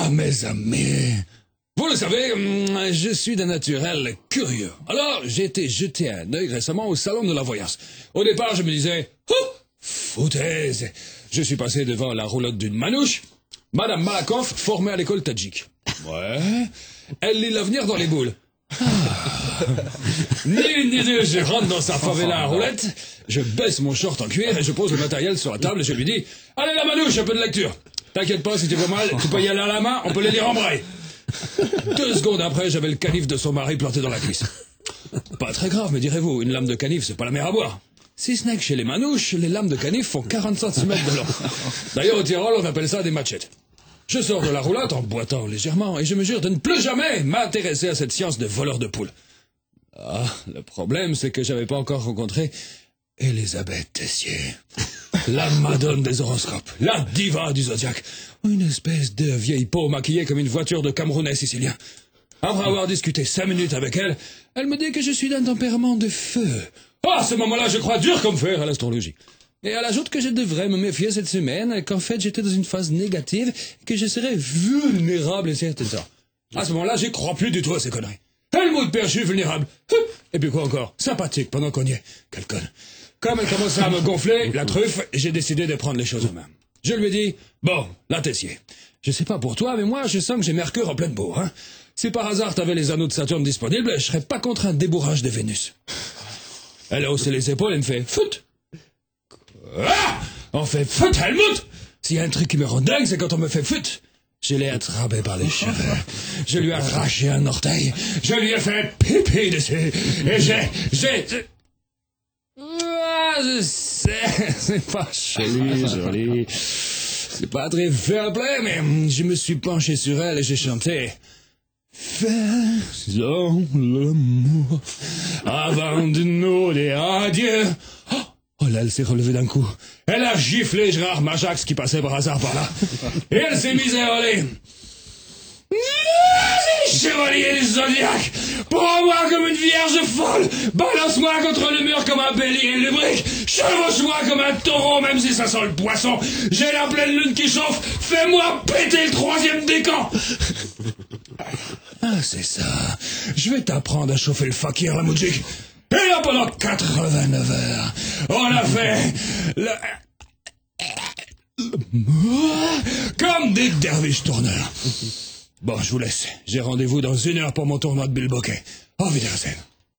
Ah, mes amis, vous le savez, je suis d'un naturel curieux. Alors, j'ai été jeter un œil récemment au salon de la voyance. Au départ, je me disais, oh, foutaise. Je suis passé devant la roulotte d'une manouche. Madame Malakoff, formée à l'école tadjik. Ouais. Elle lit l'avenir dans les boules. Ni une ni deux, je rentre dans sa favela à roulette, je baisse mon short en cuir et je pose le matériel sur la table et je lui dis « Allez la manouche, un peu de lecture. T'inquiète pas, si tu vois mal, tu peux y aller à la main, on peut les lire en braille. » 2 secondes après, j'avais le canif de son mari planté dans la cuisse. Pas très grave, me direz-vous, une lame de canif, c'est pas la mer à boire. Si ce n'est que chez les manouches, les lames de canif font 40 cm de long. D'ailleurs, au Tyrol, on appelle ça des machettes. Je sors de la roulotte en boitant légèrement et je me jure de ne plus jamais m'intéresser à cette science de voleur de poules. Ah, le problème, c'est que j'avais pas encore rencontré Elisabeth Tessier, la madone des horoscopes, la diva du zodiaque, une espèce de vieille peau maquillée comme une voiture de Camerounais sicilien. Après avoir discuté 5 minutes avec elle, elle me dit que je suis d'un tempérament de feu. Ah, à ce moment-là, je crois dur comme fer à l'astrologie. Et elle ajoute que je devrais me méfier cette semaine, qu'en fait j'étais dans une phase négative, que je serais vulnérable et c'est ça. À ce moment-là, j'y crois plus du tout à ces conneries. Helmut perchu, vulnérable. Et puis quoi encore? Sympathique pendant qu'on y est. Quelle conne. Comme elle commençait à me gonfler, la truffe, j'ai décidé de prendre les choses en main. Je lui ai dit, bon, la Tessier. Je sais pas pour toi, mais moi, je sens que j'ai Mercure en pleine bourre, hein. Si par hasard t'avais les anneaux de Saturne disponibles, je serais pas contre un débourrage de Vénus. Elle a haussé les épaules et me fait, foot. Ah! On fait foot, Helmut! S'il y a un truc qui me rend dingue, c'est quand on me fait foot. Je l'ai attrapé par les cheveux. Je lui ai arraché un orteil. Je lui ai fait pipi dessus. Et Ah, je sais, c'est pas joli. C'est pas très fair play, mais je me suis penché sur elle et j'ai chanté. Faisons l'amour avant de nous dire adieu. Oh là, elle s'est relevée d'un coup. Elle a giflé Gérard Majax qui passait par hasard par là. Et elle s'est mise à hurler. Chevalier du Zodiaque, prends-moi comme une vierge folle, balance-moi contre le mur comme un bélier lubrique, chevauche-moi comme un taureau même si ça sent le poisson, j'ai la pleine lune qui chauffe, fais-moi péter le 3e décan. Ah, c'est ça, je vais t'apprendre à chauffer le fakir, la moudjik. Et là, pendant 89 heures, on a fait comme des derviches tourneurs. Bon, je vous laisse. J'ai rendez-vous dans 1 heure pour mon tournoi de Bilboquet. Au Wiedersehen.